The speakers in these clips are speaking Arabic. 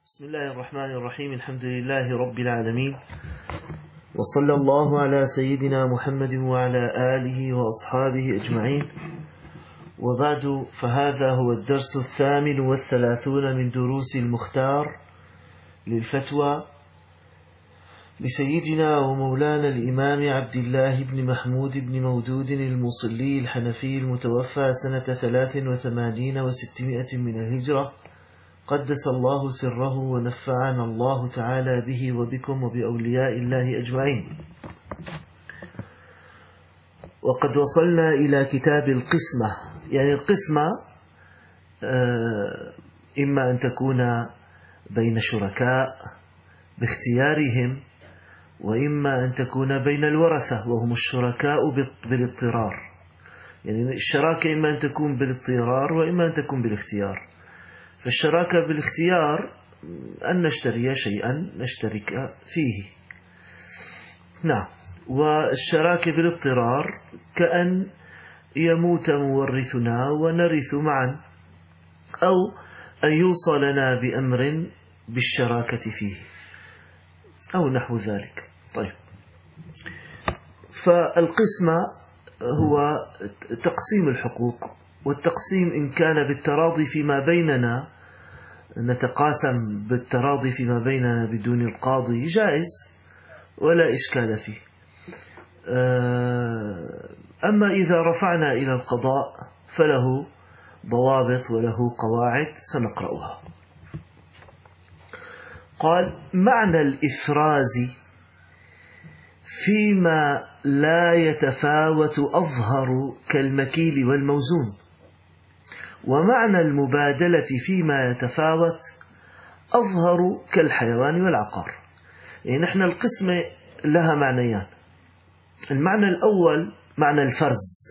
بسم الله الرحمن الرحيم. الحمد لله رب العالمين، وصلى الله على سيدنا محمد وعلى آله وأصحابه أجمعين، وبعد، فهذا هو الدرس 38 من دروس المختار للفتوى لسيدنا ومولانا الإمام عبد الله بن محمود بن مودود المصلي الحنفي المتوفى سنة 83 و600 من الهجرة، قدس الله سره ونفعنا الله تعالى به وبكم وبأولياء الله أجمعين. وقد وصلنا إلى كتاب القسمة. يعني القسمة إما أن تكون بين شركاء باختيارهم، وإما أن تكون بين الورثة وهم الشركاء بالاضطرار. يعني الشراكة إما أن تكون بالاضطرار وإما أن تكون بالاختيار. فالشراكة بالاختيار أن نشتري شيئا نشترك فيه، نعم. والشراكة بالاضطرار كأن يموت مورثنا ونرث معا، أو أن يوصلنا بأمر بالشراكة فيه أو نحو ذلك. طيب، فالقسمة هو تقسيم الحقوق، والتقسيم إن كان بالتراضي فيما بيننا، نتقاسم بالتراضي فيما بيننا بدون القاضي، جائز ولا إشكال فيه. أما إذا رفعنا إلى القضاء فله ضوابط وله قواعد سنقرأها. قال: معنى الإفراز فيما لا يتفاوت أظهر كالمكيل والموزون، ومعنى المبادلة فيما يتفاوت أظهر كالحيوان والعقار. يعني نحن القسمة لها معنيان. المعنى الأول معنى الفرز،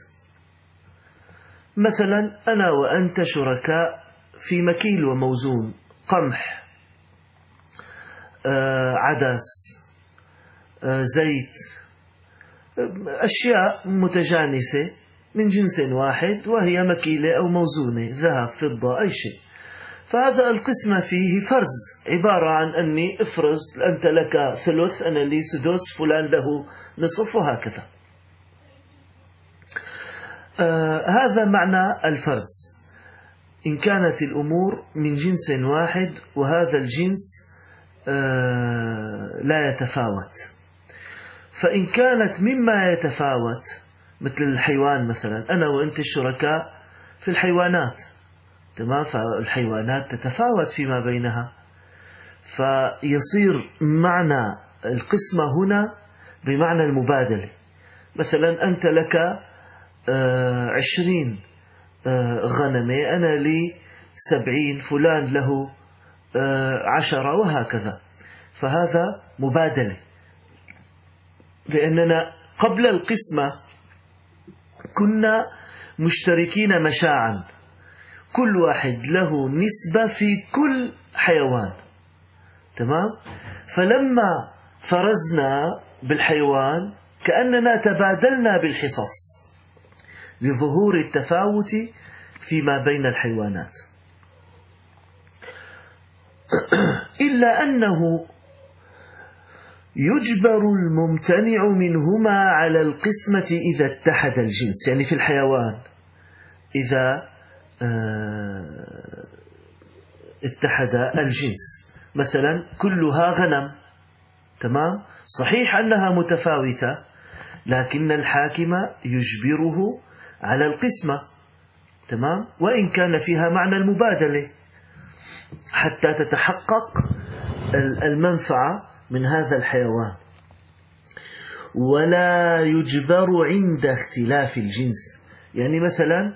مثلا أنا وأنت شركاء في مكيل وموزون، قمح، عدس، زيت، أشياء متجانسة من جنس واحد وهي مكيلة أو موزونة، ذهب، فضة، أي شيء. فهذا القسمة فيه فرز، عبارة عن أني افرز، أنت لك ثلث، أنا لي سدس، فلان له نصف، وهكذا. هذا معنى الفرز إن كانت الأمور من جنس واحد وهذا الجنس لا يتفاوت. فإن كانت مما يتفاوت مثل الحيوان، مثلا أنا وأنت الشركاء في الحيوانات، تمام، فالحيوانات تتفاوت فيما بينها، فيصير معنى القسمة هنا بمعنى المبادلة. مثلا أنت لك 20 غنمة، أنا لي 70، فلان له 10، وهكذا. فهذا مبادلة، لأننا قبل القسمة كنا مشتركين مشاعا، كل واحد له نسبة في كل حيوان، تمام. فلما فرزنا بالحيوان كأننا تبادلنا بالحصص لظهور التفاوت فيما بين الحيوانات، إلا أنه يجبر الممتنع منهما على القسمة إذا اتحد الجنس. يعني في الحيوان إذا اتحد الجنس، مثلا كلها غنم، تمام، صحيح أنها متفاوتة، لكن الحاكم يجبره على القسمة، تمام، وإن كان فيها معنى المبادلة، حتى تتحقق المنفعة من هذا الحيوان. ولا يجبر عند اختلاف الجنس. يعني مثلا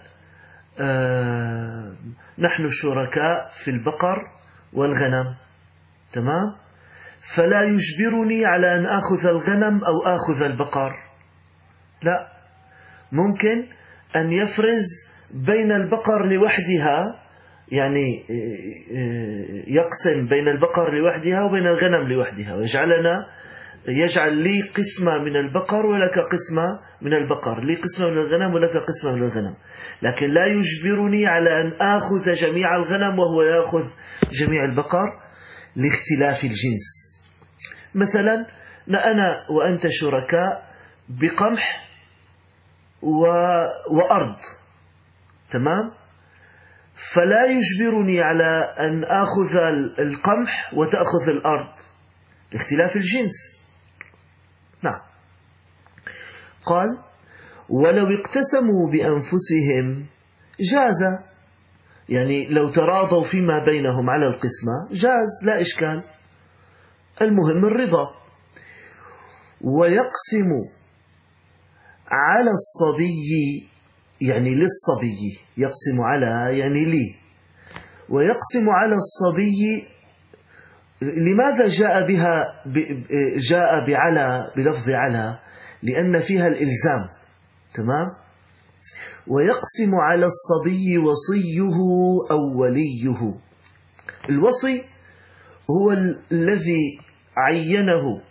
نحن شركاء في البقر والغنم، تمام، فلا يجبرني على أن أخذ الغنم أو أخذ البقر، لا، ممكن أن يفرز بين البقر لوحدها، يعني يقسم بين البقر لوحدها وبين الغنم لوحدها، يجعل لي قسمة من البقر ولك قسمة من البقر، لي قسمة من الغنم ولك قسمة من الغنم، لكن لا يجبرني على أن آخذ جميع الغنم وهو يأخذ جميع البقر، لاختلاف الجنس. مثلا أنا وأنت شركاء بقمح وأرض، تمام؟ فلا يجبرني على أن أخذ القمح وتأخذ الأرض لاختلاف الجنس. نعم. قال: ولو اقتسموا بأنفسهم جاز، يعني لو تراضوا فيما بينهم على القسمة جاز، لا إشكال، المهم الرضا. ويقسم على الصبي، يعني للصبي، يقسم على يعني لي، ويقسم على الصبي. لماذا جاء بعلى، بلفظ على؟ لأن فيها الإلزام، تمام؟ ويقسم على الصبي وصيه أو وليه. الوصي هو الذي عينه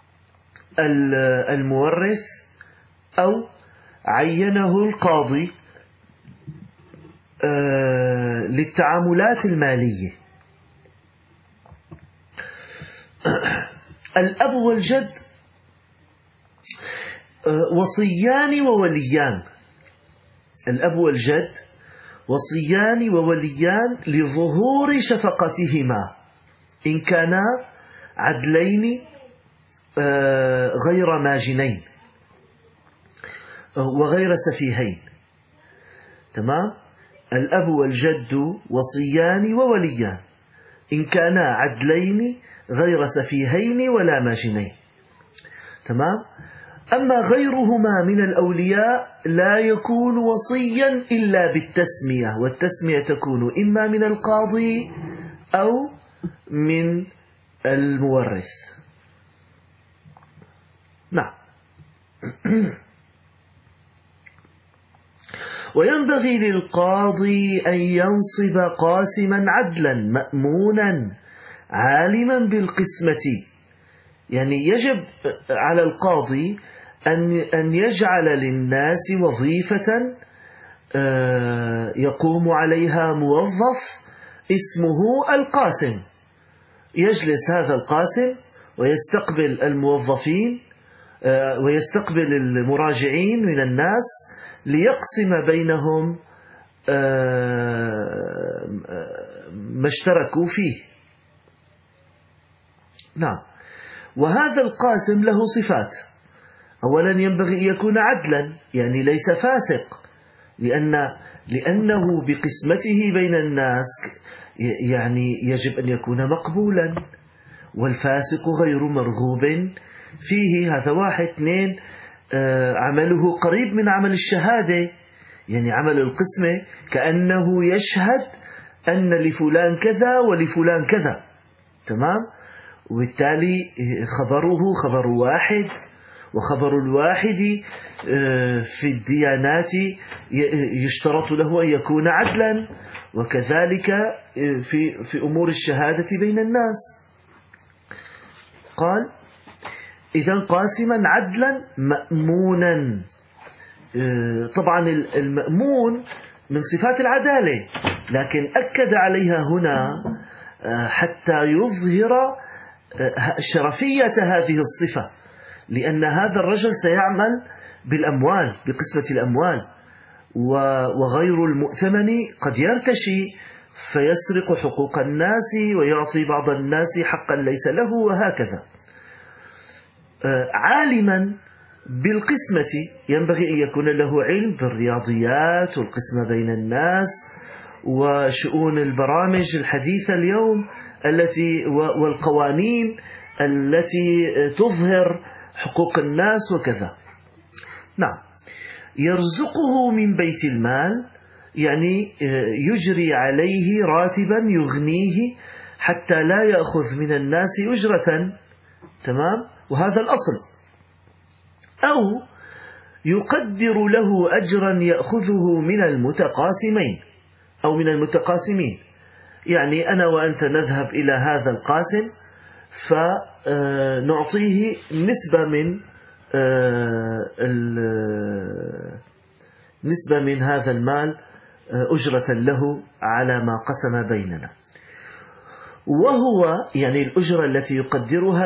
المورث أو عينه القاضي للتعاملات المالية. الأب والجد وصيان ووليان. الأب والجد وصيان ووليان لظهور شفقتهما إن كانا عدلين غير ماجنين وغير سفيهين، تمام؟ الأب والجد وصيان ووليان إن كانا عدلين غير سفيهين ولا ماجنين، تمام؟ أما غيرهما من الأولياء لا يكون وصيا إلا بالتسمية، والتسمية تكون إما من القاضي أو من المورث. نعم. وينبغي للقاضي أن ينصب قاسما عدلا مأمونا عالما بالقسمة، يعني يجب على القاضي أن يجعل للناس وظيفة يقوم عليها موظف اسمه القاسم، يجلس هذا القاسم ويستقبل الموظفين ويستقبل المراجعين من الناس ليقسم بينهم ما اشتركوا فيه. نعم. وهذا القاسم له صفات. أولا ينبغي أن يكون عدلا، يعني ليس فاسق، لأنه بقسمته بين الناس يعني يجب أن يكون مقبولا، والفاسق غير مرغوب فيه. هذا واحد. اثنين، عمله قريب من عمل الشهادة، يعني عمل القسمة كأنه يشهد أن لفلان كذا ولفلان كذا، تمام؟ وبالتالي خبره خبر واحد، وخبر الواحد في الديانات يشترط له أن يكون عدلا، وكذلك في أمور الشهادة بين الناس. قال: إذن قاسما عدلا مأمونا. طبعا المأمون من صفات العدالة، لكن أكد عليها هنا حتى يظهر شرفية هذه الصفة، لأن هذا الرجل سيعمل بالأموال، بقسمة الأموال، وغير المؤتمن قد يرتشي فيسرق حقوق الناس ويعطي بعض الناس حقا ليس له، وهكذا. عالما بالقسمة، ينبغي أن يكون له علم بالرياضيات والقسمة بين الناس وشؤون البرامج الحديثة اليوم والقوانين التي تظهر حقوق الناس وكذا. نعم. يرزقه من بيت المال، يعني يجري عليه راتبا يغنيه حتى لا يأخذ من الناس أجرة، تمام؟ وهذا الأصل. أو يقدر له أجرا يأخذه من المتقاسمين أو من المتقاسمين، يعني أنا وأنت نذهب إلى هذا القاسم فنعطيه نسبة من هذا المال أجرة له على ما قسم بيننا. وهو يعني الأجرة التي يقدرها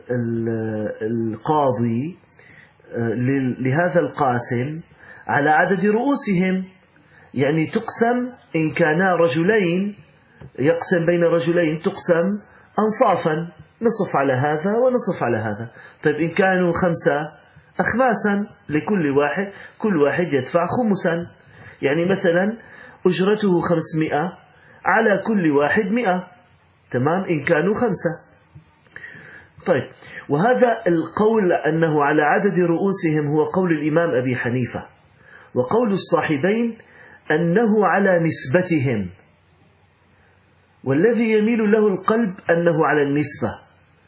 القاضي لهذا القاسم على عدد رؤوسهم، يعني تقسم إن كانا رجلين، يقسم بين رجلين تقسم أنصافا، نصف على هذا ونصف على هذا. طيب إن كانوا 5 أخماسا لكل واحد، كل واحد يدفع خمسا، يعني مثلا أجرته 500 على كل واحد 100، تمام، إن كانوا 5. طيب، وهذا القول أنه على عدد رؤوسهم هو قول الإمام أبي حنيفة، وقول الصاحبين أنه على نسبتهم، والذي يميل له القلب أنه على النسبة.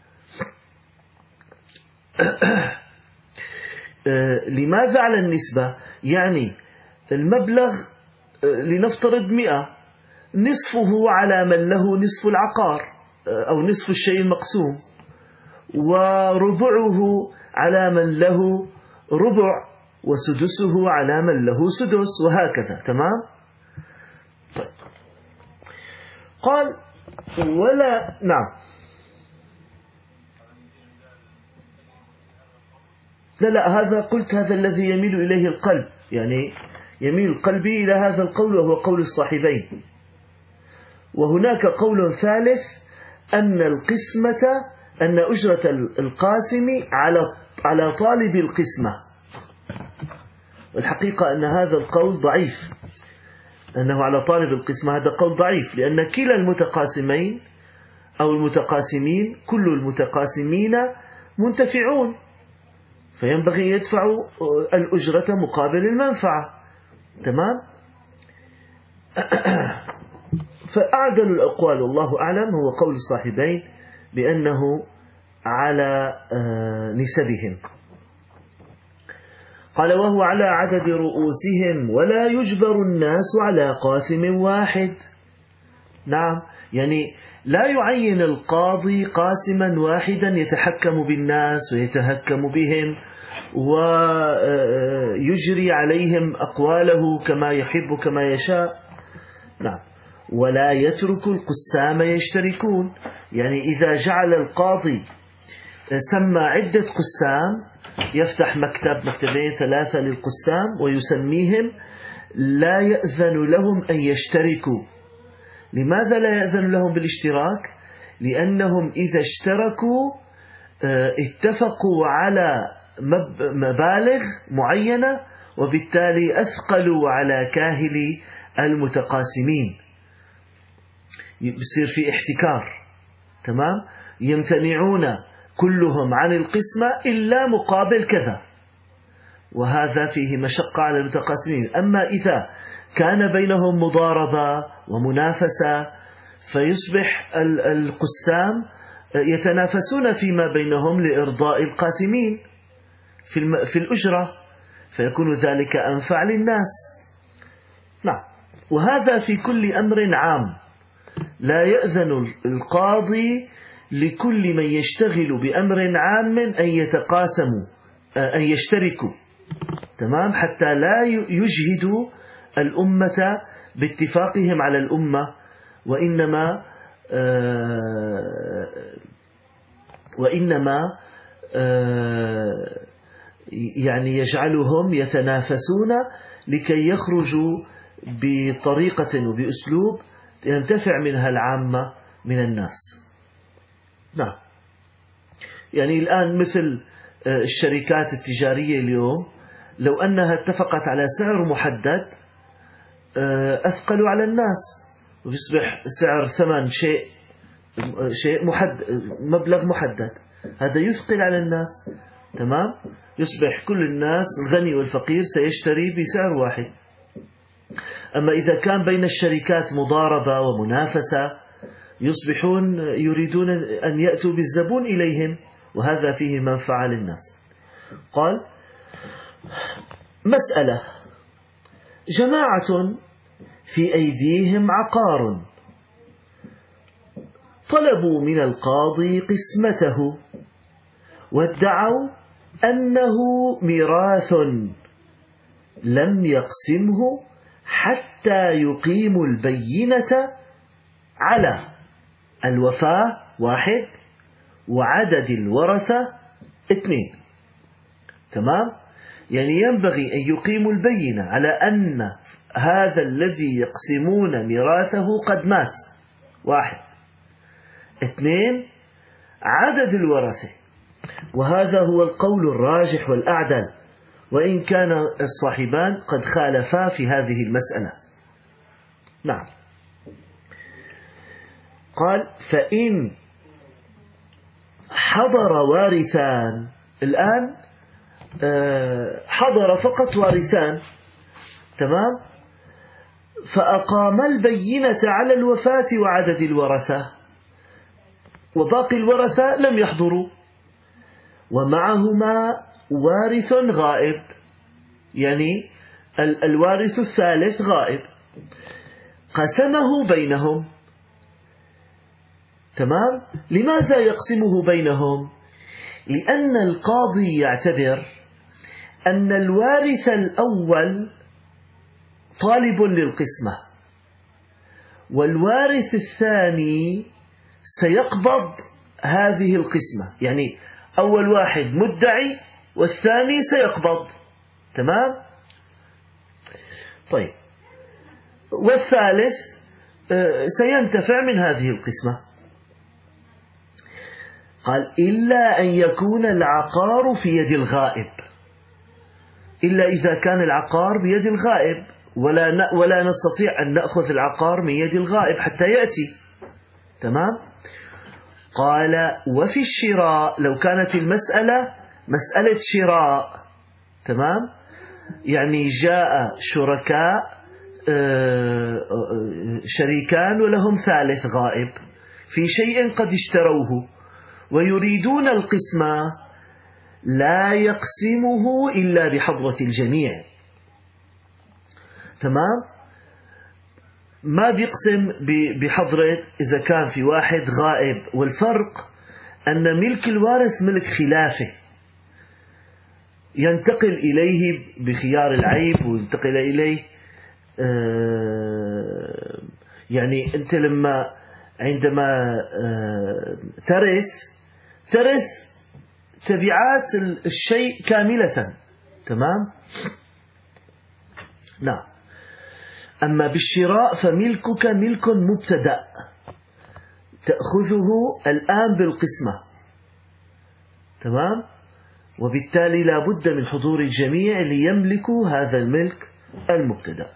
لماذا على النسبة؟ يعني المبلغ لنفترض 100، نصفه على من له نصف العقار أو نصف الشيء المقسوم، وربعه على من له ربع، وسدسه على من له سدس، وهكذا، تمام. طيب. قال ولا نعم، لا هذا قلت هذا الذي يميل إليه القلب، يعني يميل قلبي إلى هذا القول وهو قول الصاحبين. وهناك قول ثالث أن القسمة، أن أجرة القاسم على طالب القسمة. والحقيقة أن هذا القول ضعيف، أنه على طالب القسمة، هذا قول ضعيف، لأن كلا المتقاسمين أو المتقاسمين، كل المتقاسمين منتفعون، فينبغي يدفعوا الأجرة مقابل المنفعة، تمام. فأعدل الأقوال والله أعلم هو قول الصاحبين بأنه على نسبهم. قال وهو على عدد رؤوسهم ولا يجبر الناس على قاسم واحد. نعم، يعني لا يعين القاضي قاسما واحدا يتحكم بالناس ويتهكم بهم ويجري عليهم أقواله كما يحب كما يشاء. نعم، ولا يترك القسام يشتركون، يعني إذا جعل القاضي سمى عدة قسام، يفتح مكتبين 3 للقسام ويسميهم، لا يأذن لهم أن يشتركوا. لماذا لا يأذن لهم بالاشتراك؟ لأنهم إذا اشتركوا اتفقوا على مبالغ معينة، وبالتالي أثقلوا على كاهل المتقاسمين، يصير في احتكار، تمام، يمتنعون كلهم عن القسمة إلا مقابل كذا، وهذا فيه مشقة على المتقاسمين. أما إذا كان بينهم مضاربة ومنافسة، فيصبح القسام يتنافسون فيما بينهم لإرضاء القاسمين في الأجرة، فيكون ذلك أنفع للناس. نعم، وهذا في كل أمر عام، لا يأذن القاضي لكل من يشتغل بأمر عام أن يتقاسموا، أن يشتركوا، تمام، حتى لا يجهدوا الأمة باتفاقهم على الأمة، وإنما يعني يجعلهم يتنافسون لكي يخرجوا بطريقة وبأسلوب ينتفع منها العامة من الناس. نعم، يعني الآن مثل الشركات التجارية اليوم، لو أنها اتفقت على سعر محدد أثقلوا على الناس، ويصبح سعر ثمن شيء محدد، مبلغ محدد، هذا يثقل على الناس، تمام، يصبح كل الناس الغني والفقير سيشتري بسعر واحد. أما إذا كان بين الشركات مضاربة ومنافسة، يصبحون يريدون أن يأتوا بالزبون إليهم، وهذا فيه منفعة للناس. قال مسألة: جماعة في أيديهم عقار طلبوا من القاضي قسمته، وادعوا أنه ميراث لم يقسمه حتى يقيموا البينة على الوفاة 1 وعدد الورثة 2. تمام؟ يعني ينبغي أن يقيموا البينة على أن هذا الذي يقسمون ميراثه قد مات 1. 2 عدد الورثة، وهذا هو القول الراجح والأعدل، وإن كان الصاحبان قد خالفا في هذه المسألة. نعم. قال فإن حضر وارثان، الآن حضر فقط وارثان، تمام، فأقام البينة على الوفاة وعدد الورثة، وباقي الورثة لم يحضروا، ومعهما وارث غائب، يعني الوارث الثالث غائب، قسمه بينهم. تمام؟ لماذا يقسمه بينهم؟ لأن القاضي يعتبر أن الوارث الأول طالب للقسمة، والوارث الثاني سيقبض هذه القسمة، يعني أول واحد مدعي والثاني سيقبض. تمام؟ طيب، والثالث سينتفع من هذه القسمة. قال إلا أن يكون العقار في يد الغائب، إلا إذا كان العقار بيد الغائب، ولا نستطيع أن نأخذ العقار من يد الغائب حتى يأتي. تمام؟ قال وفي الشراء، لو كانت المسألة مسألة شراء، تمام، يعني جاء شركاء شريكان ولهم ثالث غائب في شيء قد اشتروه ويريدون القسمة، لا يقسمه إلا بحضرة الجميع. تمام؟ ما بيقسم بحضرة إذا كان في واحد غائب، والفرق أن ملك الوارث ملك خلافه، ينتقل إليه بخيار العيب، وينتقل إليه يعني أنت عندما ترث تبعات الشيء كاملة. تمام؟ نعم. أما بالشراء فملكك ملك مبتدأ، تأخذه الآن بالقسمة. تمام؟ وبالتالي لا بد من حضور الجميع ليملكوا هذا الملك المبتدأ.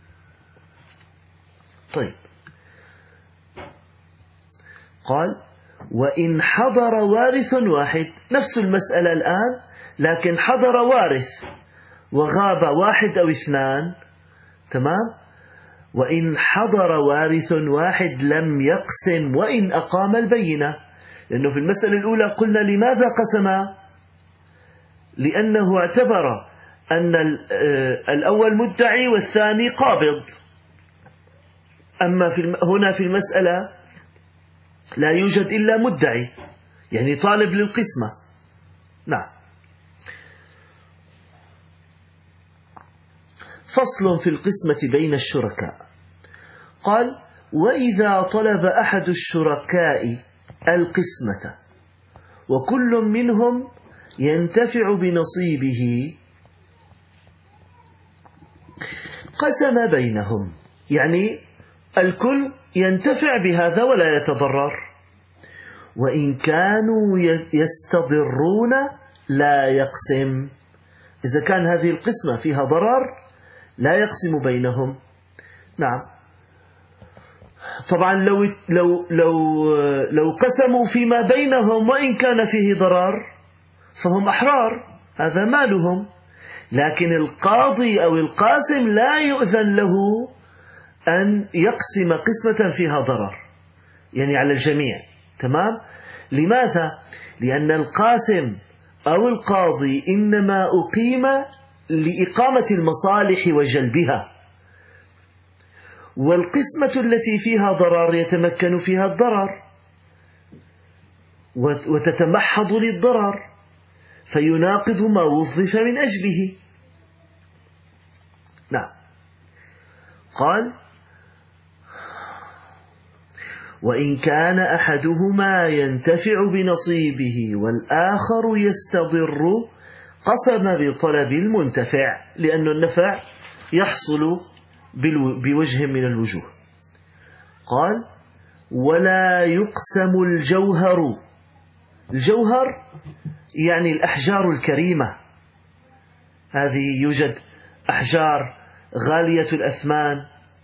طيب، قال وإن حضر وارث واحد، نفس المسألة الآن، لكن حضر وارث وغاب واحد أو اثنان. تمام؟ وإن حضر وارث واحد لم يقسم وإن أقام البينة، لأنه في المسألة الأولى قلنا لماذا قسم؟ لأنه اعتبر أن الأول مدعي والثاني قابض. أما هنا في المسألة لا يوجد إلا مدعي، يعني طالب للقسمة. نعم. فصل في القسمة بين الشركاء. قال وإذا طلب أحد الشركاء القسمة وكل منهم ينتفع بنصيبه قسم بينهم، يعني الكل ينتفع بهذا ولا يتضرر. وإن كانوا يستضرون لا يقسم، إذا كان هذه القسمة فيها ضرر لا يقسم بينهم. نعم. طبعا لو قسموا فيما بينهم وإن كان فيه ضرر فهم أحرار، هذا مالهم، لكن القاضي أو القاسم لا يؤذن له أن يقسم قسمة فيها ضرر، يعني على الجميع. تمام؟ لماذا؟ لأن القاسم أو القاضي إنما أقيم لإقامة المصالح وجلبها، والقسمة التي فيها ضرر يتمكن فيها الضرر وتتمحض للضرر، فيناقض ما وظف من أجله. نعم. قال وإن كان أحدهما ينتفع بنصيبه والآخر يستضر قسم بطلب المنتفع، لأن النفع يحصل بوجه من الوجوه. قال: ولا يقسم الجوهر. الجوهر يعني الأحجار الكريمة، هذه يوجد أحجار غالية الأثمان،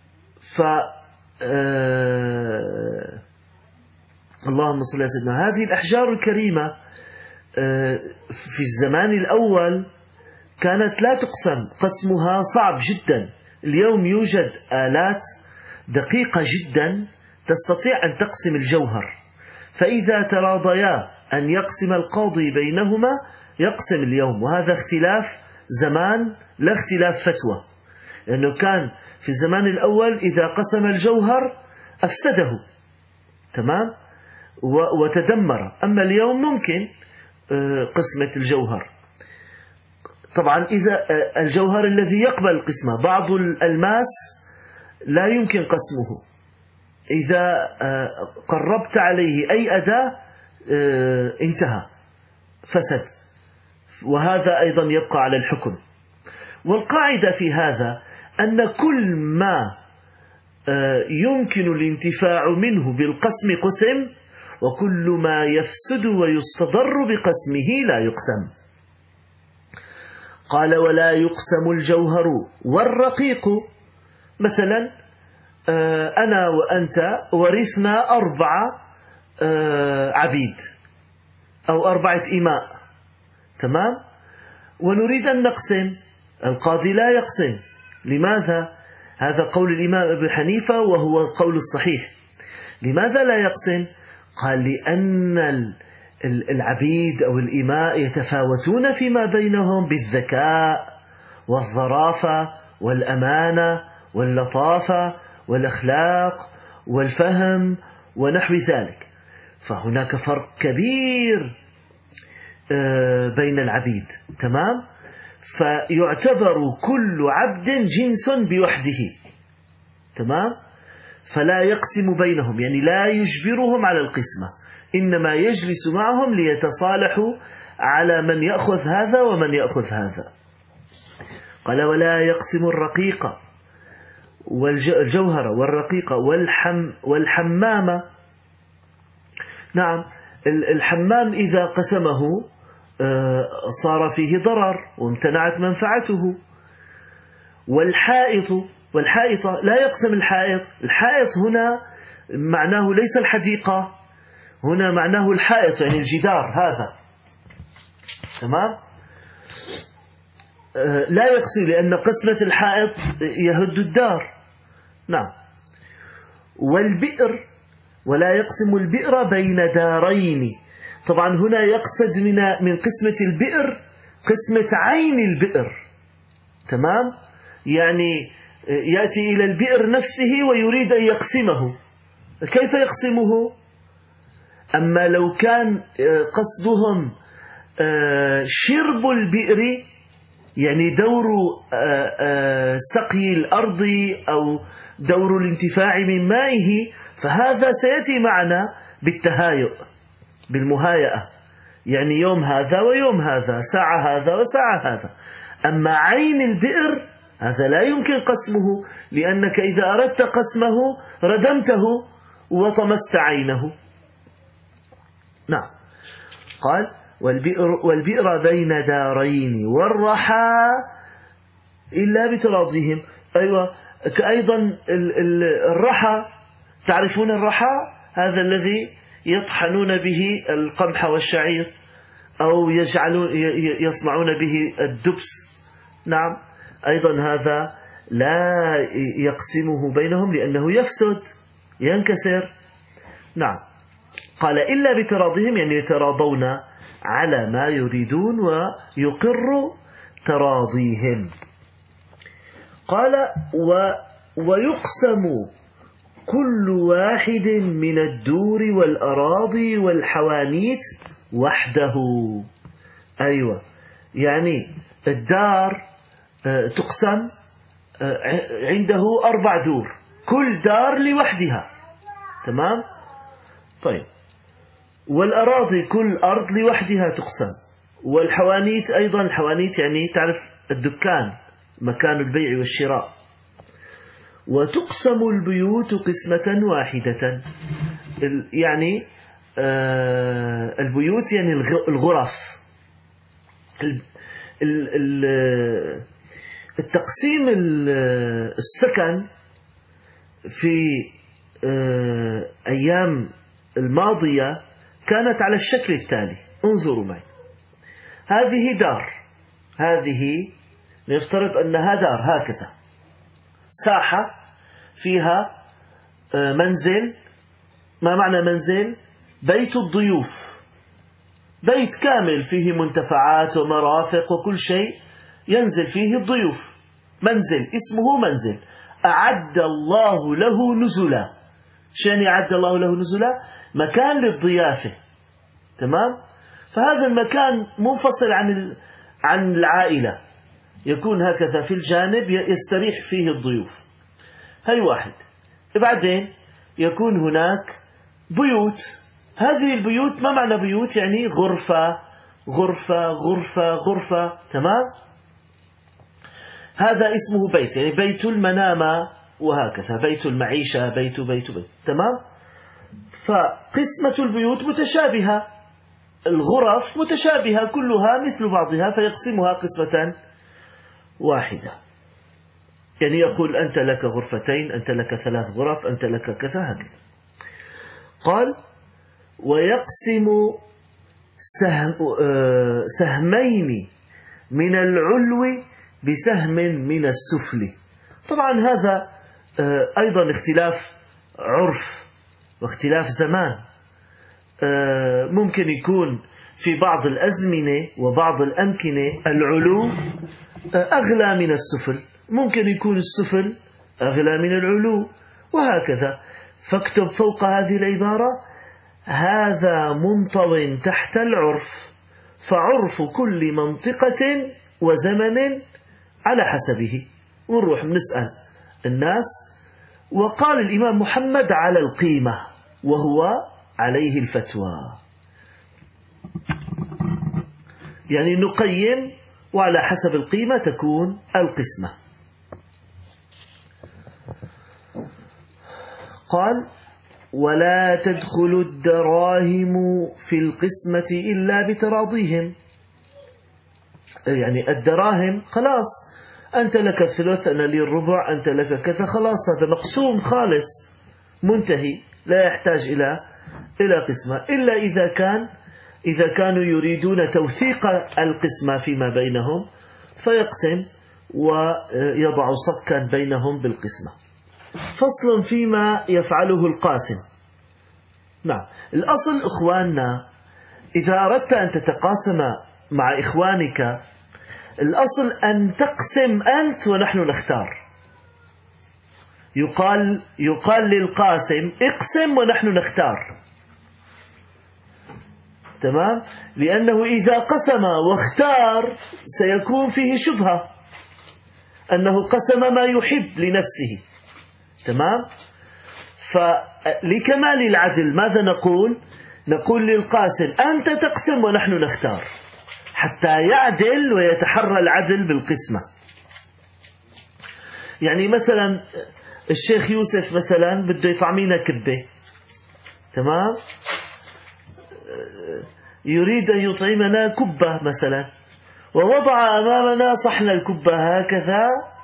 اللهم صل على سيدنا. هذه الأحجار الكريمة في الزمان الأول كانت لا تقسم، قسمها صعب جدا. اليوم يوجد آلات دقيقة جدا تستطيع أن تقسم الجوهر، فإذا تراضيا أن يقسم القاضي بينهما يقسم اليوم. وهذا اختلاف زمان لا اختلاف فتوى، لأنه كان في الزمان الأول إذا قسم الجوهر أفسده، تمام، وتدمر. أما اليوم ممكن قسمة الجوهر. طبعا إذا الجوهر الذي يقبل القسمة، بعض الألماس لا يمكن قسمه، إذا قربت عليه أي أداة انتهى، فسد، وهذا أيضا يبقى على الحكم. والقاعدة في هذا أن كل ما يمكن الانتفاع منه بالقسم قسم، وكل ما يفسد ويستضر بقسمه لا يقسم. قال: ولا يقسم الجوهر والرقيق. مثلا أنا وأنت ورثنا 4 عبيد أو 4 إماء، تمام، ونريد أن نقسم. القاضي لا يقسم. لماذا؟ هذا قول الإمام أبي حنيفة وهو القول الصحيح. لماذا لا يقسم؟ قال: لأن العبيد أو الإماء يتفاوتون فيما بينهم بالذكاء والظرافة والأمانة واللطافة والأخلاق والفهم ونحو ذلك، فهناك فرق كبير بين العبيد، تمام، فيعتبر كل عبد جنس بوحده، تمام، فلا يقسم بينهم، يعني لا يجبرهم على القسمة، إنما يجلس معهم ليتصالحوا على من يأخذ هذا ومن يأخذ هذا. قال: ولا يقسم الرقيق والجوهر والرقيق والحمامة. نعم، الحمام إذا قسمه صار فيه ضرر وامتنعت منفعته. والحائط لا يقسم الحائط. الحائط هنا معناه ليس الحديقة، هنا معناه الحائط، يعني الجدار هذا، تمام. لا يقسم، لأن قسمة الحائط يهد الدار. نعم. والبئر، ولا يقسم البئر بين دارين. طبعا هنا يقصد من قسمة البئر قسمة عين البئر، تمام، يعني يأتي إلى البئر نفسه ويريد أن يقسمه. كيف يقسمه؟ أما لو كان قصدهم شرب البئر، يعني دور سقي الأرض أو دور الانتفاع من مائه، فهذا سيأتي معنا بالتهايؤ، بالمهايئة، يعني يوم هذا ويوم هذا، ساعة هذا وساعة هذا. أما عين البئر هذا لا يمكن قسمه، لأنك إذا أردت قسمه ردمته وطمست عينه. نعم. قال: والبئر بين دارين والرحى إلا بتراضيهم. أيوة، أيضا الرحى، تعرفون الرحى؟ هذا الذي يطحنون به القمح والشعير أو يصنعون به الدبس. نعم، أيضا هذا لا يقسمه بينهم لأنه يفسد، ينكسر. نعم. قال: إلا بتراضيهم، يعني يتراضون على ما يريدون ويقر تراضيهم. قال: ويقسم كل واحد من الدور والأراضي والحوانيت وحده. أيوة، يعني الدار تقسم عنده 4 دور، كل دار لوحدها، تمام، طيب، والأراضي كل أرض لوحدها تقسم، والحوانيت أيضا، الحوانيت يعني تعرف الدكان، مكان البيع والشراء. وتقسم البيوت قسمة واحدة، يعني البيوت يعني الغرف. التقسيم السكن في أيام الماضية كانت على الشكل التالي. انظروا معي، هذه دار، هذه نفترض أنها دار هكذا، ساحة فيها منزل. ما معنى منزل؟ بيت الضيوف، بيت كامل فيه منتفعات ومرافق وكل شيء ينزل فيه الضيوف، منزل اسمه منزل. أعد الله له نزلا. شان أعد الله له نزلا؟ مكان للضيافة، تمام؟ فهذا المكان منفصل عن العائلة، يكون هكذا في الجانب يستريح فيه الضيوف. هاي واحد. بعدين يكون هناك بيوت. هذه البيوت ما معنى بيوت؟ يعني غرفة غرفة غرفة غرفة، تمام؟ هذا اسمه بيت، يعني بيت المنامة، وهكذا بيت المعيشة، بيت بيت بيت، تمام؟ فقسمة البيوت متشابهة، الغرف متشابهة كلها مثل بعضها، فيقسمها قسمة واحدة. يعني يقول أنت لك غرفتين، أنت لك 3 غرف، أنت لك كذا، هكذا. قال ويقسم سهمين من العلو بسهم من السفل. طبعا هذا أيضا اختلاف عرف واختلاف زمان. ممكن يكون في بعض الأزمنة وبعض الأمكنة العلو أغلى من السفل، ممكن يكون السفل أغلى من العلو، وهكذا. فاكتب فوق هذه العبارة: هذا منطو تحت العرف، فعرف كل منطقة وزمن على حسبه. ونروح نسأل الناس. وقال الإمام محمد على القيمة، وهو عليه الفتوى، يعني نقيم وعلى حسب القيمة تكون القسمة. قال ولا تدخل الدراهم في القسمة إلا بتراضيهم. يعني الدراهم خلاص، أنت لك الثلث، أنا لي الربع، أنت لك كذا، خلاص هذا مقسوم خالص منتهي، لا يحتاج إلى قسمة، إلا إذا كانوا يريدون توثيق القسمة فيما بينهم، فيقسم ويضع صكا بينهم بالقسمة. فصل فيما يفعله القاسم. نعم، الأصل إخواننا، إذا أردت أن تتقاسم مع إخوانك، الأصل أن تقسم أنت ونحن نختار. يقال للقاسم اقسم ونحن نختار، تمام؟ لأنه إذا قسم واختار سيكون فيه شبهة أنه قسم ما يحب لنفسه، تمام؟ فلكمال العدل ماذا نقول؟ نقول للقاسم أنت تقسم ونحن نختار، حتى يعدل ويتحرى العدل بالقسمة. يعني مثلا الشيخ يوسف مثلا بده يطعمينا كبة، تمام؟ يريد أن يطعمنا كبة مثلا، ووضع أمامنا صحن الكبة هكذا،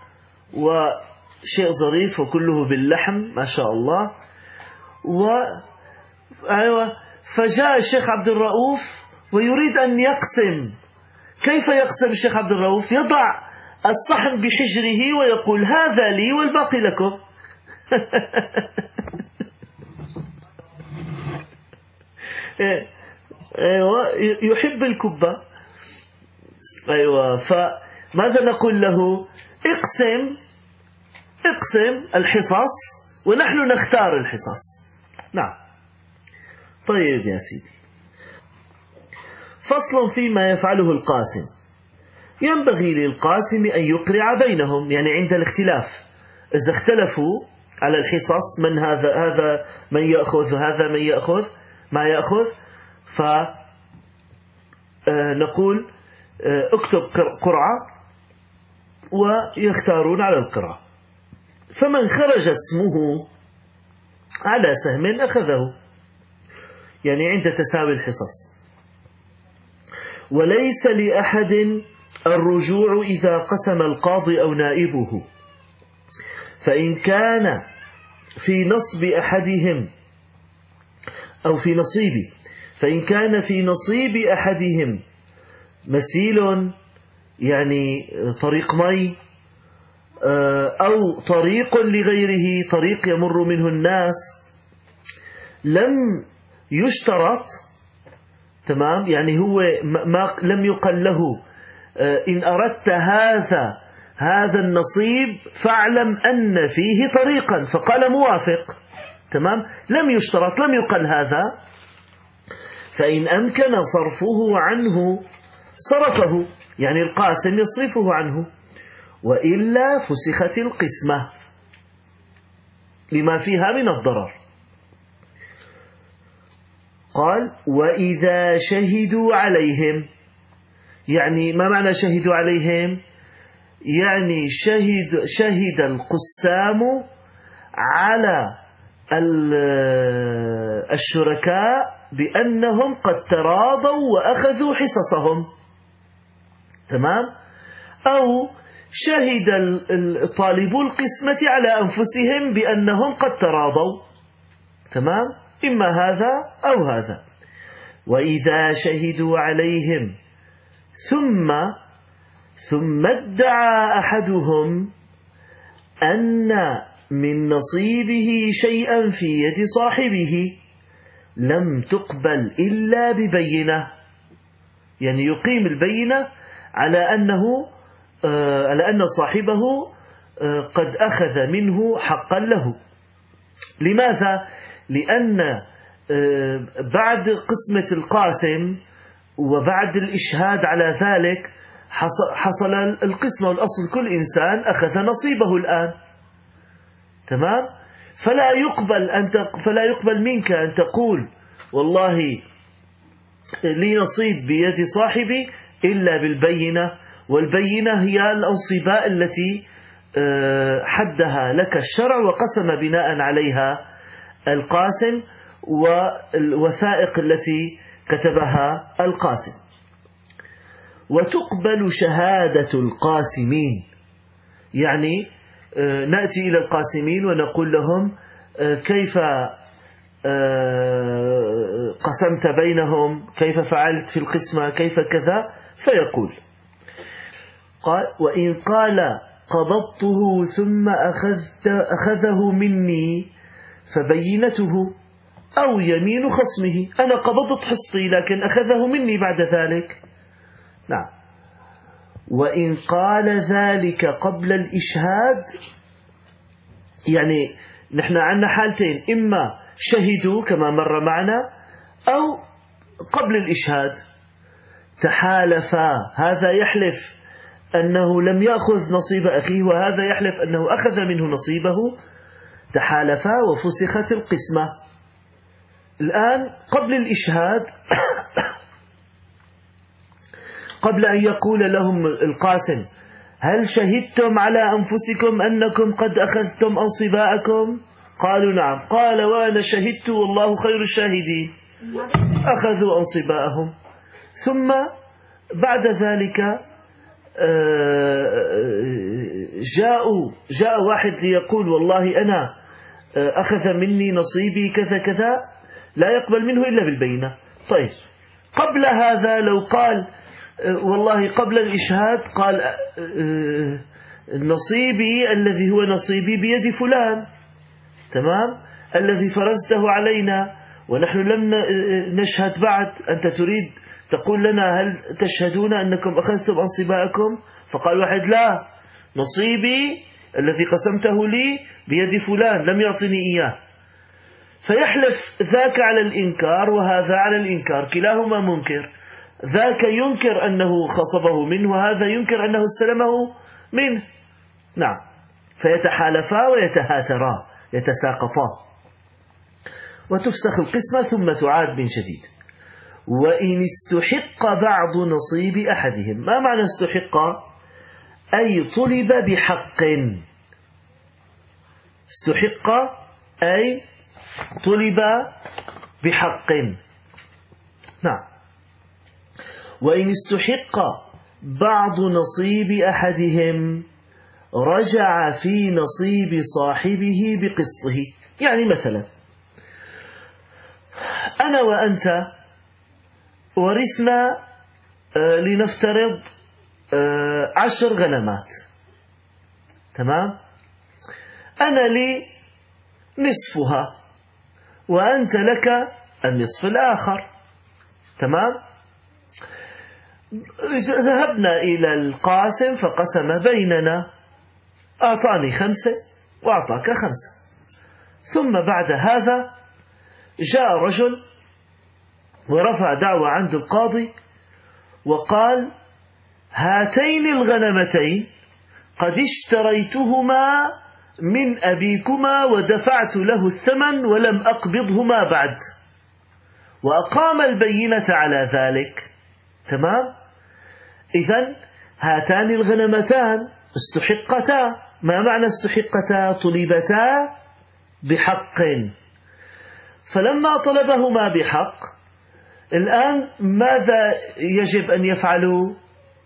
وشيء ظريف وكله باللحم ما شاء الله، فجاء الشيخ عبد الرؤوف ويريد أن يقسم. كيف يقسم الشيخ عبد الرؤوف؟ يضع الصحن بحجره ويقول هذا لي والباقي لكم. أيوة، يحب الكبة. أيوة، فماذا نقول له؟ اقسم الحصص ونحن نختار الحصص. نعم. طيب يا سيدي، فصل فيما يفعله القاسم. ينبغي للقاسم أن يقرع بينهم، يعني عند الاختلاف، إذا اختلفوا على الحصص، من هذا من يأخذ، هذا من يأخذ، ما يأخذ، فنقول اكتب قرعة ويختارون على القرعة، فمن خرج اسمه على سهم أخذه، يعني عند تساوي الحصص. وليس لأحد الرجوع إذا قسم القاضي أو نائبه، فإن كان في نصب أحدهم أو في نصيبه، فإن كان في نصيب أحدهم مسيل، يعني طريق مي، أو طريق لغيره، طريق يمر منه الناس، لم يشترط، تمام، يعني هو ما لم يقل له إن أردت هذا النصيب فاعلم أن فيه طريقا، فقال موافق، تمام، لم يشترط، لم يقل هذا، فإن أمكن صرفه عنه صرفه، يعني القاسم يصرفه عنه، وإلا فسخت القسمة لما فيها من الضرر. قال وإذا شهدوا عليهم، يعني ما معنى شهدوا عليهم؟ يعني شهد القسام على الشركاء بأنهم قد تراضوا وأخذوا حصصهم، تمام، أو شهد طالبو القسمة على أنفسهم بأنهم قد تراضوا، تمام، إما هذا أو هذا. وإذا شهدوا عليهم ثم ادعى أحدهم أن من نصيبه شيئا في يد صاحبه لم تقبل إلا ببينة، يعني يقيم البينة على أن صاحبه قد أخذ منه حقا له. لماذا؟ لأن بعد قسمة القاسم وبعد الإشهاد على ذلك حصل القسمة، والأصل كل إنسان أخذ نصيبه الآن، تمام، فلا يقبل منك أن تقول والله لي نصيب بيد صاحبي إلا بالبينة، والبينة هي الأنصباء التي حدها لك الشرع وقسم بناء عليها القاسم، والوثائق التي كتبها القاسم. وتقبل شهادة القاسمين، يعني نأتي إلى القاسمين ونقول لهم كيف قسمت بينهم، كيف فعلت في القسمة، كيف كذا، فيقول قال وإن قال قبضته ثم أخذه مني فبينته أو يمين خصمه، أنا قبضت حصتي لكن أخذه مني بعد ذلك، نعم. وإن قال ذلك قبل الإشهاد، يعني نحن عندنا حالتين، إما شهدوا كما مر معنا أو قبل الإشهاد، تحالفا، هذا يحلف أنه لم يأخذ نصيب أخيه وهذا يحلف أنه أخذ منه نصيبه، تحالفا وفسخت القسمة. الآن قبل الإشهاد قبل أن يقول لهم القاسم هل شهدتم على أنفسكم أنكم قد أخذتم أنصباءكم؟ قالوا نعم. قال وأنا شهدت والله خير الشاهدين، أخذوا أنصباءهم. ثم بعد ذلك جاء واحد ليقول والله أنا أخذ مني نصيبي كذا كذا، لا يقبل منه إلا بالبينة. طيب قبل هذا لو قال والله قبل الإشهاد قال نصيبي الذي هو نصيبي بيد فلان، تمام، الذي فرزته علينا ونحن لم نشهد بعد، أنت تريد تقول لنا هل تشهدون أنكم أخذتم أنصباءكم؟ فقال واحد لا، نصيبي الذي قسمته لي بيد فلان لم يعطني إياه، فيحلف ذاك على الإنكار وهذا على الإنكار، كلاهما منكر، ذاك ينكر أنه خصبه منه وهذا ينكر أنه استلمه منه، نعم، فيتحالفا ويتهاترا، يتساقطا. وتفسخ القسمة ثم تعاد من جديد. وإن استحق بعض نصيب أحدهم. ما معنى استحق؟ أي طلب بحق. استحق أي طلب بحق. نعم. وإن استحق بعض نصيب أحدهم رجع في نصيب صاحبه بقسطه. يعني مثلا أنا وأنت ورثنا لنفترض 10 غنمات، تمام؟ أنا لي نصفها وأنت لك النصف الآخر، تمام؟ ذهبنا إلى القاسم فقسم بيننا، أعطاني 5 وأعطاك 5. ثم بعد هذا جاء رجل ورفع دعوى عند القاضي وقال: هاتين الغنمتين قد اشتريتهما من أبيكما ودفعت له الثمن ولم أقبضهما بعد، وأقام البينة على ذلك، تمام؟ إذن هاتان الغنمتان استحقتا. ما معنى استحقتا؟ طلبتا بحق. فلما طلبهما بحق، الآن ماذا يجب أن يفعلوا؟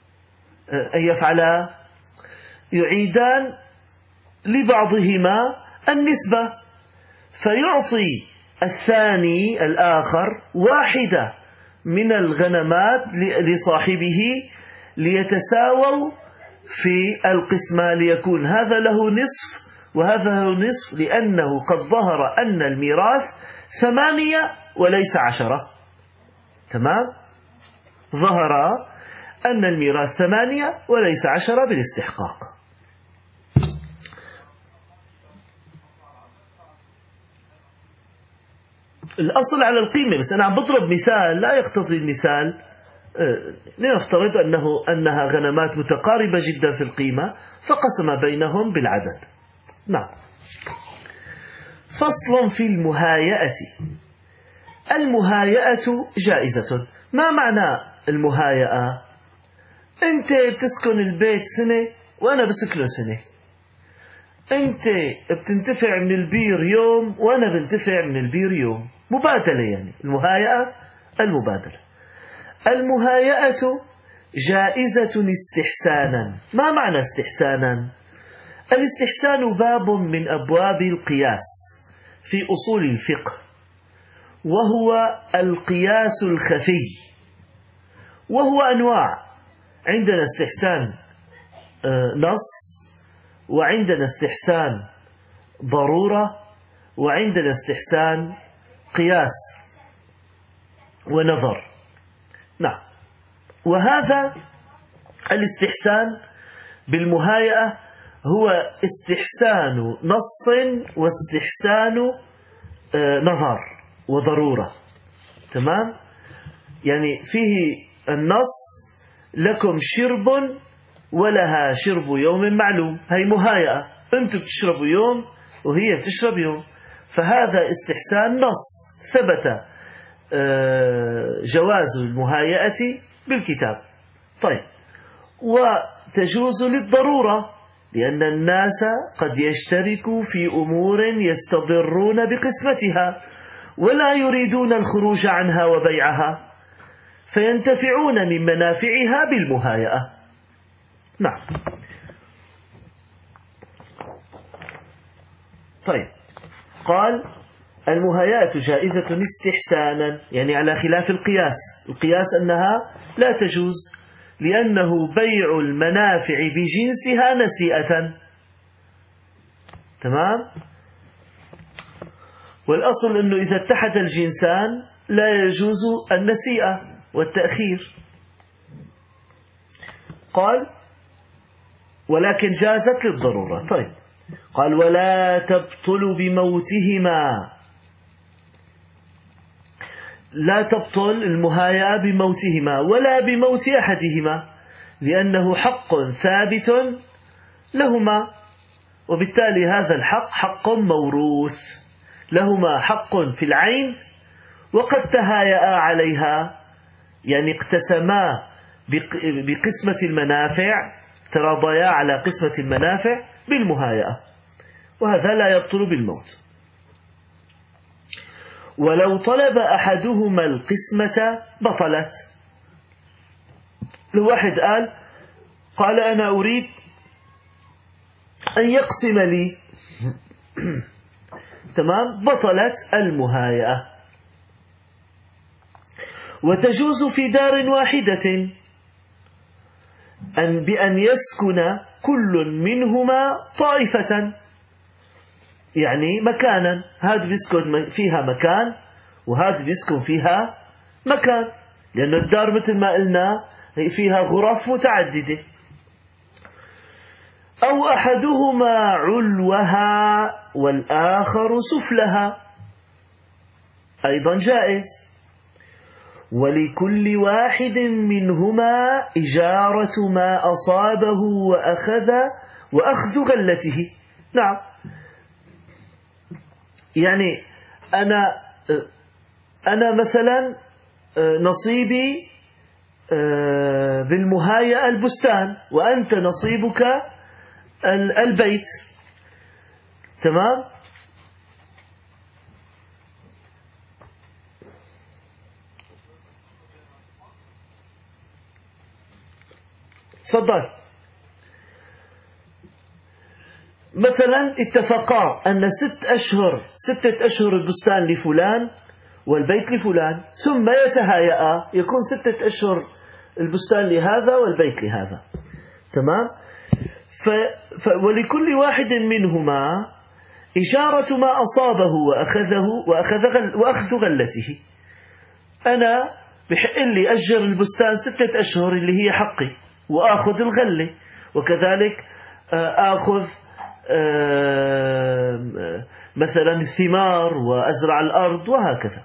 يعيدان لبعضهما النسبة، فيعطي الثاني الآخر 1 من الغنمات لصاحبه ليتساووا في القسمة، ليكون هذا له نصف وهذا له نصف، لأنه قد ظهر أن الميراث 8 وليس 10. تمام؟ ظهر أن الميراث 8 وليس 10 بالاستحقاق. الأصل على القيمة، بس أنا عم بضرب مثال لا يقتضي المثال. لنفترض أنها غنمات متقاربة جدا في القيمة فقسم بينهم بالعدد. نعم. فصل في المهايئة. المهايئة جائزة. ما معنى المهايئة؟ أنت بتسكن البيت سنة وأنا بسكنه سنة، أنت بتنتفع من البير يوم وأنا بنتفع من البير يوم، مبادلة. يعني المهايئة المبادلة. المهايئة جائزة استحسانا. ما معنى استحسانا؟ الاستحسان باب من أبواب القياس في أصول الفقه، وهو القياس الخفي، وهو أنواع. عندنا استحسان نص، وعندنا استحسان ضرورة، وعندنا استحسان قياس ونظر. نعم. وهذا الاستحسان بالمهايئة هو استحسان نص واستحسان نظر وضرورة، تمام؟ يعني فيه النص: لكم شرب ولها شرب يوم معلوم. هي مهايئة، أنتم بتشربوا يوم وهي بتشرب يوم، فهذا استحسان نص ثبت جواز المهايئة بالكتاب. طيب، وتجوز للضرورة، لأن الناس قد يشتركوا في أمور يستضرون بقسمتها ولا يريدون الخروج عنها وبيعها، فينتفعون من منافعها بالمهايئة. نعم. طيب، قال: المهايئة جائزة استحسانا، يعني على خلاف القياس. القياس أنها لا تجوز، لأنه بيع المنافع بجنسها نسيئة، تمام؟ والأصل أنه إذا اتحد الجنسان لا يجوز النسيئة والتأخير. قال: ولكن جازت للضرورة. طيب، قال: ولا تبطل بموتهما. لا تبطل المهايئة بموتهما ولا بموت أحدهما، لأنه حق ثابت لهما، وبالتالي هذا الحق حق موروث، لهما حق في العين وقد تهايأ عليها، يعني اقتسما بقسمة المنافع، تراضيا على قسمة المنافع بالمهايأة، وهذا لا يبطل بالموت. ولو طلب أحدهما القسمة بطلت. لو واحد قال أنا أريد أن يقسم لي، تمام، بطلت المهايأة. وتجوز في دار واحدة بأن يسكن كل منهما طائفة، يعني مكانا، هذا بيسكن فيها مكان وهذا بيسكن فيها مكان، لأن الدار مثل ما قلنا فيها غرف متعددة. أو أحدهما علوها والآخر سفلها، أيضا جائز. ولكل واحد منهما إجارة ما أصابه وأخذ غلته. نعم، يعني أنا مثلا نصيبي بالمهاية البستان، وأنت نصيبك البيت، تمام. تفضل. مثلا اتفقا أن 6 أشهر البستان لفلان والبيت لفلان، ثم يتهايأ يكون 6 أشهر البستان لهذا والبيت لهذا، تمام. ولكل واحد منهما إجارة ما أصابه وأخذ غلته. أنا بحق لي أجر البستان 6 أشهر اللي هي حقي، وآخذ الغلة، وكذلك آخذ مثلا الثمار وأزرع الأرض وهكذا.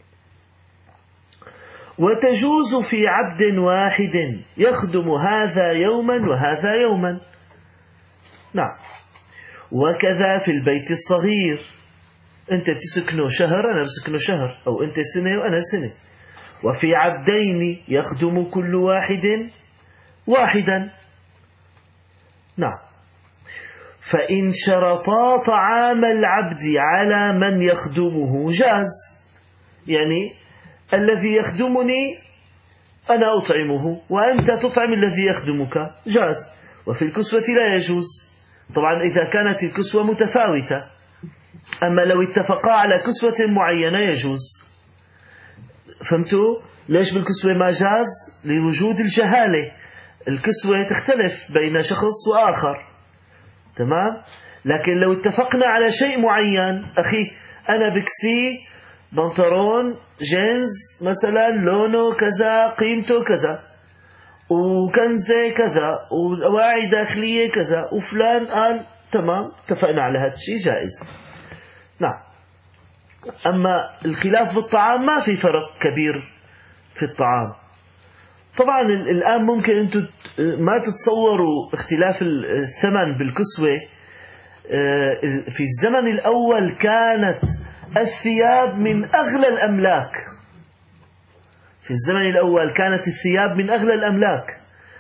وتجوز في عبد واحد يخدم هذا يوما وهذا يوما. نعم. وكذا في البيت الصغير، أنت تسكنه شهر أنا بسكنه شهر، أو أنت سنة وأنا سنة. وفي عبدين يخدم كل واحد واحدا. نعم. فإن شرطا طعام العبد على من يخدمه جاز، يعني الذي يخدمني أنا أطعمه وأنت تطعم الذي يخدمك، جاز. وفي الكسوة لا يجوز، طبعا إذا كانت الكسوة متفاوتة، أما لو اتفقا على كسوة معينة يجوز. فهمتوا ليش بالكسوة ما جاز؟ لوجود الجهالة، الكسوة تختلف بين شخص وآخر، تمام. لكن لو اتفقنا على شيء معين، أخي أنا بكسي بنطلون جينز مثلا لونه كذا قيمته كذا وكنزة كذا وأواعي داخلية كذا، وفلان قال تمام اتفقنا على هذا الشيء، جائز. نعم. أما الخلاف بالطعام ما في فرق كبير في الطعام. طبعا الآن ممكن أنتم ما تتصوروا اختلاف الثمن بالكسوة. في الزمن الأول كانت الثياب من أغلى الأملاك، في الزمن الأول كانت الثياب من أغلى الأملاك.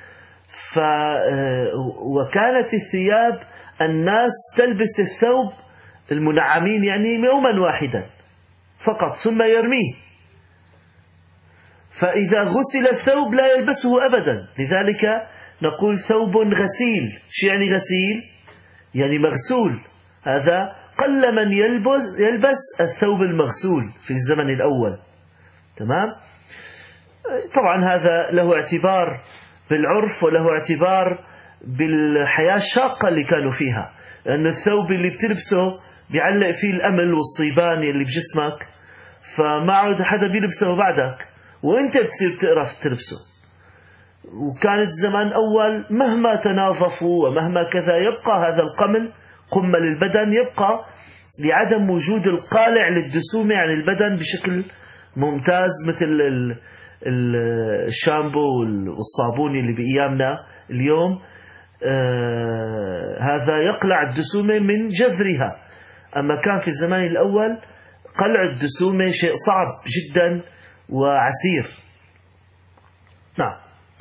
وكانت الثياب الناس تلبس الثوب المنعمين يعني يوما واحدا فقط ثم يرميه، فإذا غسل الثوب لا يلبسه أبدا. لذلك نقول ثوب غسيل. شو يعني غسيل؟ يعني مغسول. هذا قل من يلبس الثوب المغسول في الزمن الأول، تمام. طبعا هذا له اعتبار بالعرف وله اعتبار بالحياة الشاقة اللي كانوا فيها، لأن الثوب اللي بتلبسه بيعلق فيه الأمل والصيبان اللي بجسمك، فما عود حدا بيلبسه بعدك وانت بتصير تقرف تلبسه. وكانت زمان أول مهما تناظفوا ومهما كذا يبقى هذا القمل قمة للبدن، يبقى لعدم وجود القالع للدسومة عن البدن بشكل ممتاز، مثل الشامبو والصابون اللي بأيامنا اليوم. هذا يقلع الدسومة من جذرها. أما كان في الزمان الأول قلع الدسومة شيء صعب جدا وعسير. نعم.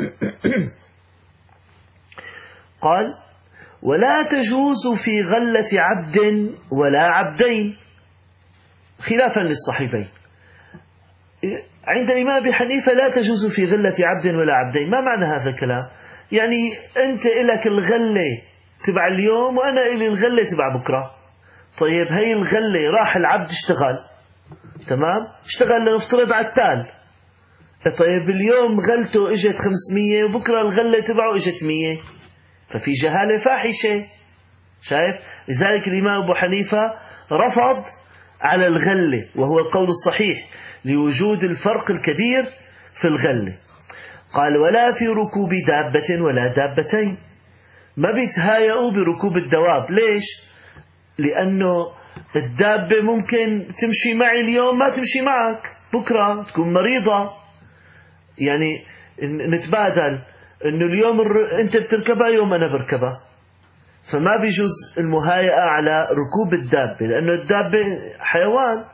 قال: ولا تجوز في غلة عبد ولا عبدين، خلافا للصحيحين. عند الإمام أبي حنيفة لا تجوز في غلة عبد ولا عبدين. ما معنى هذا الكلام؟ يعني أنت إلك الغلة تبع اليوم وأنا إلي الغلة تبع بكرة. طيب هي الغلة راح العبد اشتغل، تمام، اشتغل لنفترض على التال. طيب اليوم غلته اجت 500 وبكرة الغلة تبعه اجت 100، ففي جهالة فاحشة. شايف؟ لذلك الإمام أبو حنيفة رفض على الغلة، وهو القول الصحيح لوجود الفرق الكبير في الغلة. قال: ولا في ركوب دابة ولا دابتين. ما بيتهايئوا بركوب الدواب. ليش؟ لأنه الدابة ممكن تمشي معي اليوم ما تمشي معك بكرة، تكون مريضة. يعني نتبادل أنه اليوم أنت بتركبها يوم أنا بركبها، فما بيجوز المهايئة على ركوب الدابة، لأنه الدابة حيوان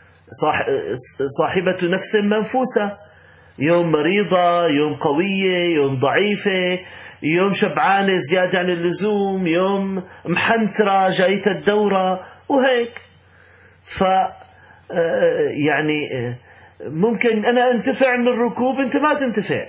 صاحبة نفس منفوسة، يوم مريضة، يوم قوية، يوم ضعيفة، يوم شبعانة زيادة عن اللزوم، يوم محنترة جاية الدورة وهيك. يعني ممكن أنا أنتفع من الركوب أنت ما تنتفع.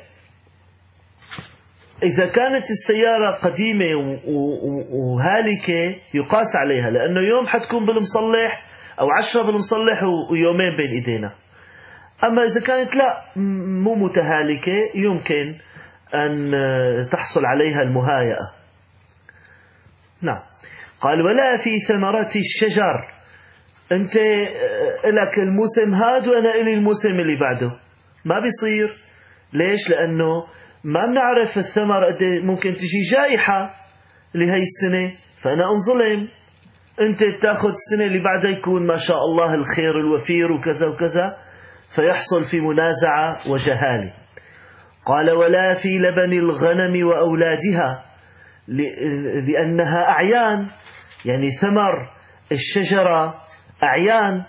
إذا كانت السيارة قديمة وهالكة يقاس عليها، لأنه يوم حتكون بالمصلح أو 10 بالمصلح ويومين بين إيدينا. أما إذا كانت لا مو متهالكة يمكن أن تحصل عليها المهايئة. نعم. قال: ولا في ثمرة الشجر. أنت لك الموسم هاد وأنا إلي الموسم اللي بعده، ما بيصير. ليش؟ لأنه ما بنعرف الثمر ممكن تجي جائحة لهي السنة فأنا أنظلم. أنت تأخذ السنة اللي بعدها يكون ما شاء الله الخير الوفير وكذا وكذا، فيحصل في منازعة وجهالة. قال: ولا في لبن الغنم وأولادها، لأنها أعيان، يعني ثمر الشجرة أعيان،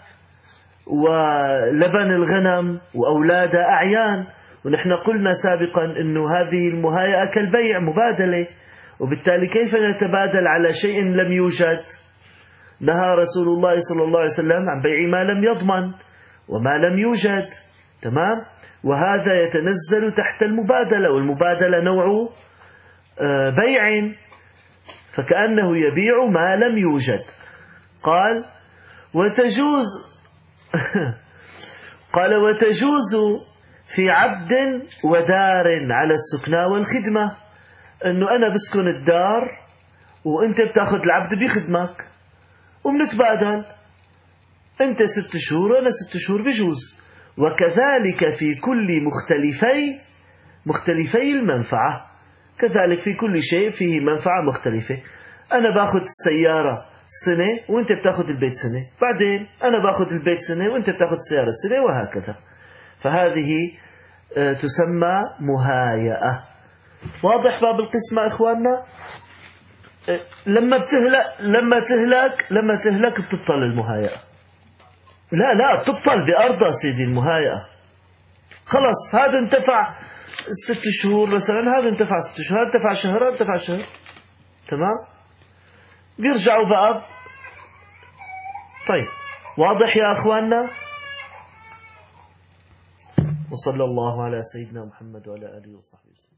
ولبن الغنم وأولادها أعيان. ونحن قلنا سابقا أنه هذه المهايئة كالبيع مبادلة، وبالتالي كيف نتبادل على شيء لم يوجد؟ نهى رسول الله صلى الله عليه وسلم عن بيع ما لم يضمن وما لم يوجد. تمام؟ وهذا يتنزل تحت المبادلة، والمبادلة نوع بيع، فكأنه يبيع ما لم يوجد. قال: وتجوز قال: وتجوز في عبد ودار على السكنى والخدمة. أنه أنا بسكن الدار وأنت بتأخذ العبد بيخدمك وبنتبادل، أنت 6 شهور وأنا 6 شهور، بيجوز. وكذلك في كل مختلفي المنفعة، كذلك في كل شيء فيه منفعة مختلفة. أنا باخذ السيارة سنة وأنت بتأخذ البيت سنة، بعدين أنا باخذ البيت سنة وأنت بتأخذ السيارة سنة، وهكذا. فهذه تسمى مهايئة. واضح باب القسمة إخواننا؟ لما تهلك بتبطل المهايئة. لا بتبطل بأرضها سيدي المهايئة. خلص هذا انتفع 6 شهور مثلا، هذا انتفع 6 شهور، هذا انتفع شهر، هذا انتفع شهر. تمام؟ بيرجعوا بقى. طيب واضح يا أخواننا؟ وصلى الله على سيدنا محمد وعلى آله وصحبه وسلم.